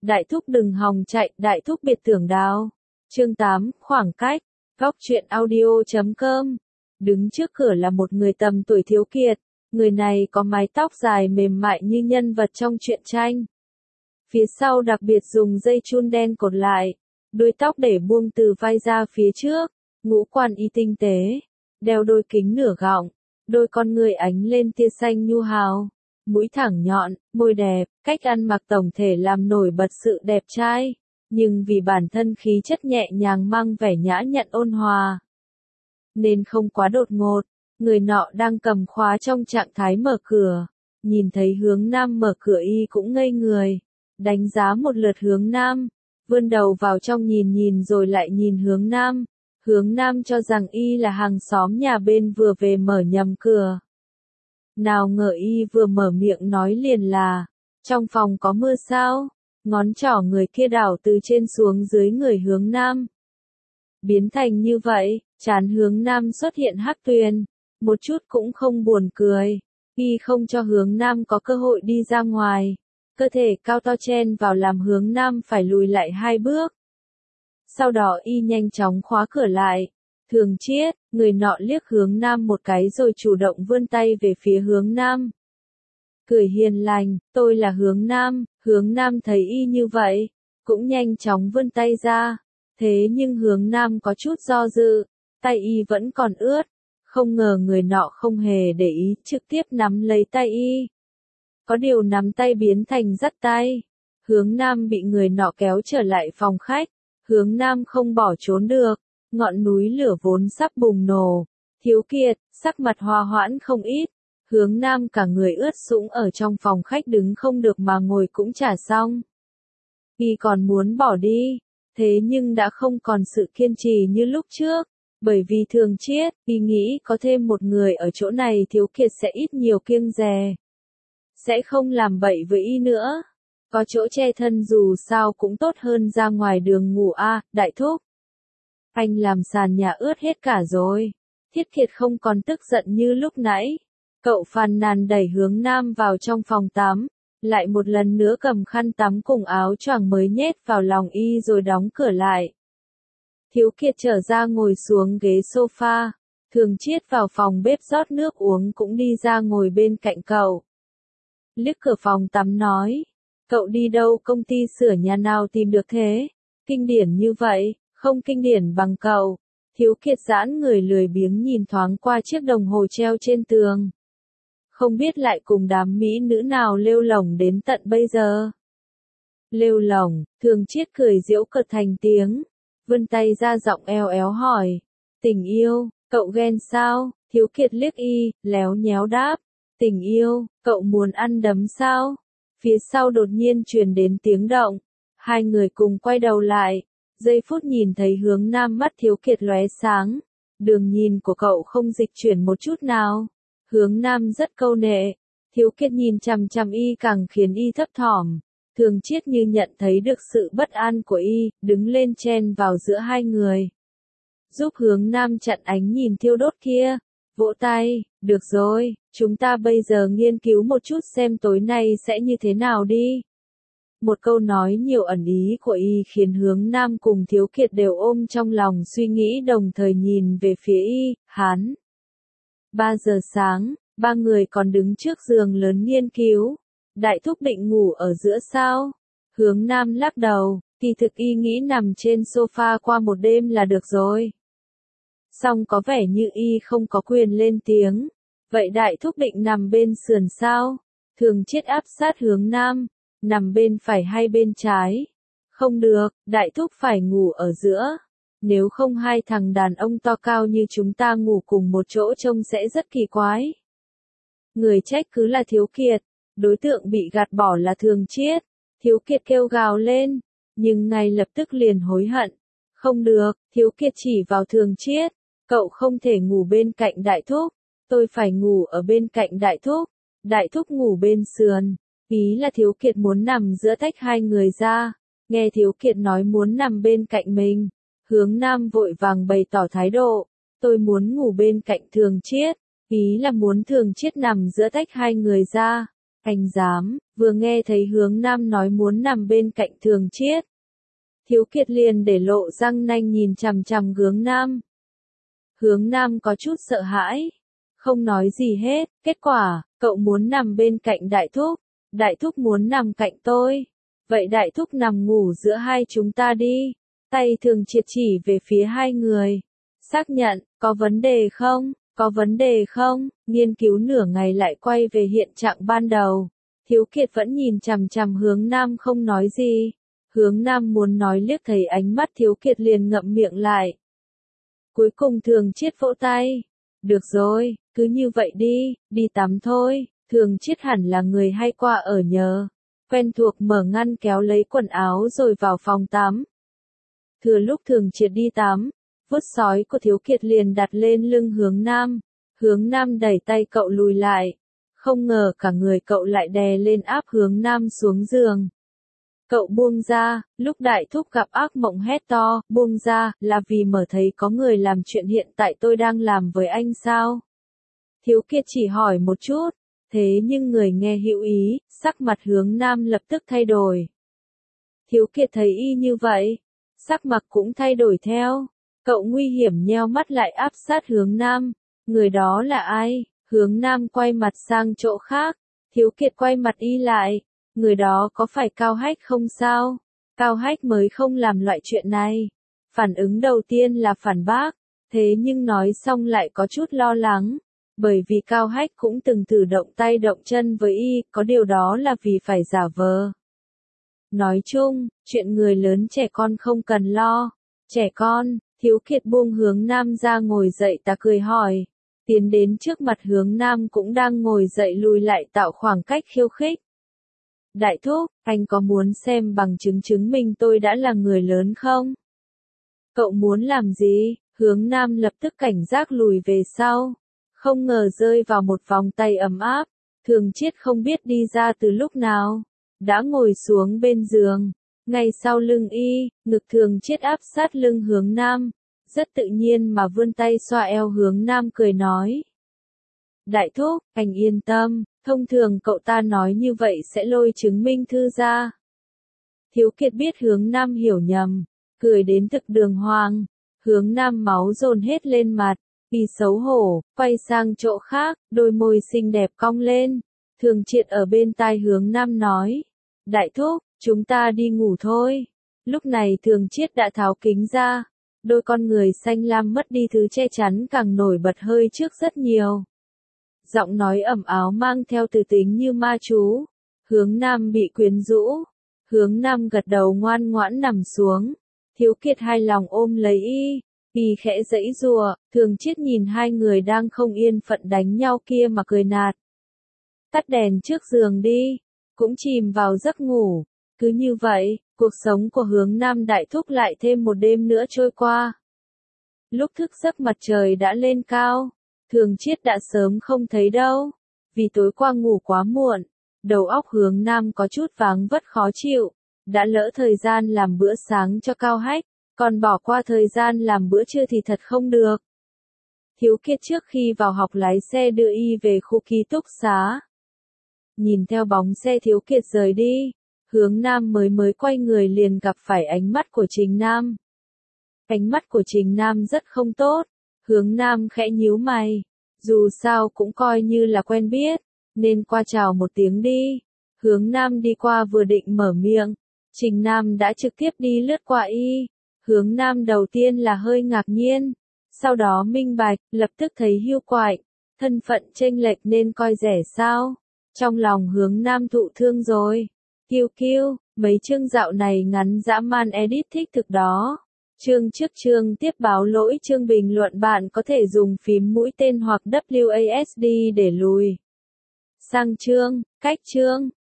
Đại thúc đừng hòng chạy, đại thúc biệt tưởng đào. Chương 8, khoảng cách. Góc truyện audio.com. Đứng trước cửa là một người tầm tuổi Thiếu Kiệt. Người này có mái tóc dài mềm mại như nhân vật trong truyện tranh. Phía sau đặc biệt dùng dây chun đen cột lại. Đuôi tóc để buông từ vai ra phía trước. Ngũ quan y tinh tế. Đeo đôi kính nửa gọng. Đôi con người ánh lên tia xanh nhu hào. Mũi thẳng nhọn, môi đẹp, cách ăn mặc tổng thể làm nổi bật sự đẹp trai. Nhưng vì bản thân khí chất nhẹ nhàng mang vẻ nhã nhặn ôn hòa, nên không quá đột ngột. Người nọ đang cầm khóa trong trạng thái mở cửa. Nhìn thấy Hướng Nam mở cửa y cũng ngây người. Đánh giá một lượt Hướng Nam. Vươn đầu vào trong nhìn nhìn rồi lại nhìn Hướng Nam. Hướng Nam cho rằng y là hàng xóm nhà bên vừa về mở nhầm cửa. Nào ngờ y vừa mở miệng nói liền là, trong phòng có mưa sao? Ngón trỏ người kia đảo từ trên xuống dưới người Hướng Nam. Biến thành như vậy, trán Hướng Nam xuất hiện hắc tuyền, một chút cũng không buồn cười. Y không cho Hướng Nam có cơ hội đi ra ngoài. Cơ thể cao to chen vào làm Hướng Nam phải lùi lại 2 bước. Sau đó y nhanh chóng khóa cửa lại. Thường Chiết, người nọ liếc Hướng Nam một cái rồi chủ động vươn tay về phía Hướng Nam. Cười hiền lành, tôi là Hướng Nam. Hướng Nam thấy y như vậy, cũng nhanh chóng vươn tay ra. Thế nhưng Hướng Nam có chút do dự, tay y vẫn còn ướt. Không ngờ người nọ không hề để ý, trực tiếp nắm lấy tay y. Có điều nắm tay biến thành dắt tay. Hướng Nam bị người nọ kéo trở lại phòng khách. Hướng Nam không bỏ trốn được. Ngọn núi lửa vốn sắp bùng nổ. Thiếu Kiệt, sắc mặt hòa hoãn không ít. Hướng Nam cả người ướt sũng ở trong phòng khách đứng không được mà ngồi cũng chả xong. Y còn muốn bỏ đi. Thế nhưng đã không còn sự kiên trì như lúc trước. Bởi vì Thường Chiết, y nghĩ có thêm một người ở chỗ này Thiếu Kiệt sẽ ít nhiều kiêng dè. Sẽ không làm bậy với y nữa. Có chỗ che thân dù sao cũng tốt hơn ra ngoài đường ngủ a, đại thúc. Anh làm sàn nhà ướt hết cả rồi. Thiết Kiệt không còn tức giận như lúc nãy. Cậu phàn nàn đẩy Hướng Nam vào trong phòng tắm. Lại một lần nữa cầm khăn tắm cùng áo choàng mới nhét vào lòng y rồi đóng cửa lại. Thiếu Kiệt trở ra ngồi xuống ghế sofa. Thường Chiết vào phòng bếp rót nước uống cũng đi ra ngồi bên cạnh cậu. Liếc cửa phòng tắm nói. Cậu đi đâu công ty sửa nhà nào tìm được thế? Kinh điển như vậy, không kinh điển bằng cậu. Thiếu Kiệt giãn người lười biếng nhìn thoáng qua chiếc đồng hồ treo trên tường. Không biết lại cùng đám mỹ nữ nào lêu lổng đến tận bây giờ. Lêu lổng, Thường Chiết cười giễu cợt thành tiếng. Vươn tay ra giọng eo éo hỏi. Tình yêu, cậu ghen sao? Thiếu Kiệt liếc y, léo nhéo đáp. Tình yêu, cậu muốn ăn đấm sao? Phía sau đột nhiên truyền đến tiếng động. Hai người cùng quay đầu lại. Giây phút nhìn thấy Hướng Nam mắt Thiếu Kiệt lóe sáng. Đường nhìn của cậu không dịch chuyển một chút nào. Hướng Nam rất câu nệ. Thiếu Kiệt nhìn chằm chằm y càng khiến y thấp thỏm. Thường Chiết như nhận thấy được sự bất an của y, đứng lên chen vào giữa hai người. Giúp Hướng Nam chặn ánh nhìn thiêu đốt kia. Vỗ tay, được rồi, chúng ta bây giờ nghiên cứu một chút xem tối nay sẽ như thế nào đi. Một câu nói nhiều ẩn ý của y khiến Hướng Nam cùng Thiếu Kiệt đều ôm trong lòng suy nghĩ đồng thời nhìn về phía y, hắn. 3 giờ sáng, ba người còn đứng trước giường lớn nghiên cứu. Đại thúc định ngủ ở giữa sao? Hướng Nam lắc đầu, kỳ thực y nghĩ nằm trên sofa qua một đêm là được rồi. Song có vẻ như y không có quyền lên tiếng. Vậy đại thúc định nằm bên sườn sao? Thường Chiết áp sát Hướng Nam. Nằm bên phải hay bên trái? Không được, đại thúc phải ngủ ở giữa. Nếu không hai thằng đàn ông to cao như chúng ta ngủ cùng một chỗ trông sẽ rất kỳ quái. Người trách cứ là Thiếu Kiệt. Đối tượng bị gạt bỏ là Thường Chiết. Thiếu Kiệt kêu gào lên. Nhưng ngay lập tức liền hối hận. Không được, Thiếu Kiệt chỉ vào Thường Chiết. Cậu không thể ngủ bên cạnh đại thúc. Tôi phải ngủ ở bên cạnh đại thúc. Đại thúc ngủ bên sườn. Ý là Thiếu Kiệt muốn nằm giữa tách hai người ra. Nghe Thiếu Kiệt nói muốn nằm bên cạnh mình. Hướng Nam vội vàng bày tỏ thái độ. Tôi muốn ngủ bên cạnh Thường Chiết. Ý là muốn Thường Chiết nằm giữa tách hai người ra. Anh dám, vừa nghe thấy Hướng Nam nói muốn nằm bên cạnh Thường Chiết. Thiếu Kiệt liền để lộ răng nanh nhìn chằm chằm Hướng Nam. Hướng Nam có chút sợ hãi, không nói gì hết, kết quả, cậu muốn nằm bên cạnh Đại Thúc muốn nằm cạnh tôi. Vậy Đại Thúc nằm ngủ giữa hai chúng ta đi. Tay Thường Triệt chỉ về phía hai người. Xác nhận, có vấn đề không? Có vấn đề không? Nghiên cứu nửa ngày lại quay về hiện trạng ban đầu. Thiếu Kiệt vẫn nhìn chằm chằm Hướng Nam không nói gì. Hướng Nam muốn nói liếc thấy ánh mắt Thiếu Kiệt liền ngậm miệng lại. Cuối cùng Thường Chiết vỗ tay. Được rồi, cứ như vậy đi tắm thôi. Thường Chiết hẳn là người hay qua ở nhờ. Quen thuộc mở ngăn kéo lấy quần áo rồi vào phòng tắm. Thừa lúc Thường Triệt đi tắm, vuốt sói của Thiếu Kiệt liền đặt lên lưng Hướng Nam. Hướng Nam đẩy tay cậu lùi lại. Không ngờ cả người cậu lại đè lên áp Hướng Nam xuống giường. Cậu buông ra, lúc Đại Thúc gặp ác mộng hét to, buông ra, là vì mở thấy có người làm chuyện hiện tại tôi đang làm với anh sao? Thiếu Kiệt chỉ hỏi một chút, thế nhưng người nghe hữu ý, sắc mặt Hướng Nam lập tức thay đổi. Thiếu Kiệt thấy y như vậy, sắc mặt cũng thay đổi theo. Cậu nguy hiểm nheo mắt lại áp sát Hướng Nam. Người đó là ai? Hướng Nam quay mặt sang chỗ khác. Thiếu Kiệt quay mặt y lại. Người đó có phải Cao Hách không sao? Cao Hách mới không làm loại chuyện này. Phản ứng đầu tiên là phản bác. Thế nhưng nói xong lại có chút lo lắng. Bởi vì Cao Hách cũng từng thử động tay động chân với y, có điều đó là vì phải giả vờ. Nói chung, chuyện người lớn trẻ con không cần lo. Trẻ con, Thiếu Kiệt buông Hướng Nam ra ngồi dậy ta cười hỏi. Tiến đến trước mặt Hướng Nam cũng đang ngồi dậy lùi lại tạo khoảng cách khiêu khích. Đại Thúc, anh có muốn xem bằng chứng chứng minh tôi đã là người lớn không? Cậu muốn làm gì? Hướng Nam lập tức cảnh giác lùi về sau. Không ngờ rơi vào một vòng tay ấm áp. Thường Chiết không biết đi ra từ lúc nào. Đã ngồi xuống bên giường. Ngay sau lưng y, ngực Thường Chiết áp sát lưng Hướng Nam. Rất tự nhiên mà vươn tay xoa eo Hướng Nam cười nói. Đại Thúc, anh yên tâm, thông thường cậu ta nói như vậy sẽ lôi chứng minh thư ra. Thiếu Kiệt biết Hướng Nam hiểu nhầm, cười đến thực đường hoàng. Hướng Nam máu dồn hết lên mặt, y xấu hổ, quay sang chỗ khác, đôi môi xinh đẹp cong lên. Thường Triệt ở bên tai Hướng Nam nói. Đại Thúc, chúng ta đi ngủ thôi. Lúc này Thường Triết đã tháo kính ra. Đôi con người xanh lam mất đi thứ che chắn càng nổi bật hơi trước rất nhiều. Giọng nói ẩm áo mang theo từ tính như ma chú. Hướng Nam bị quyến rũ. Hướng Nam gật đầu ngoan ngoãn nằm xuống. Thiếu Kiệt hài lòng ôm lấy y. Y khẽ giãy giụa. Thường Chiết nhìn hai người đang không yên phận đánh nhau kia mà cười nạt. Tắt đèn trước giường đi. Cũng chìm vào giấc ngủ. Cứ như vậy, cuộc sống của Hướng Nam Đại Thúc lại thêm một đêm nữa trôi qua. Lúc thức giấc mặt trời đã lên cao. Thường Chiết đã sớm không thấy đâu. Vì tối qua ngủ quá muộn. Đầu óc Hướng Nam có chút váng vất khó chịu. Đã lỡ thời gian làm bữa sáng cho Cao Hách. Còn bỏ qua thời gian làm bữa trưa thì thật không được. Thiếu Kiệt trước khi vào học lái xe đưa y về khu ký túc xá. Nhìn theo bóng xe Thiếu Kiệt rời đi. Hướng Nam mới quay người liền gặp phải ánh mắt của Trình Nam. Ánh mắt của Trình Nam rất không tốt. Hướng Nam khẽ nhíu mày. Dù sao cũng coi như là quen biết. Nên qua chào một tiếng đi. Hướng Nam đi qua vừa định mở miệng. Trình Nam đã trực tiếp đi lướt qua y. Hướng Nam đầu tiên là hơi ngạc nhiên. Sau đó minh bạch, lập tức thấy hiu quạnh. Thân phận chênh lệch nên coi rẻ sao. Trong lòng Hướng Nam thụ thương rồi. Kiêu kiêu, mấy chương dạo này ngắn dã man edit thích thực đó. Chương trước chương tiếp báo lỗi chương bình luận bạn có thể dùng phím mũi tên hoặc WASD để lùi sang chương, cách chương.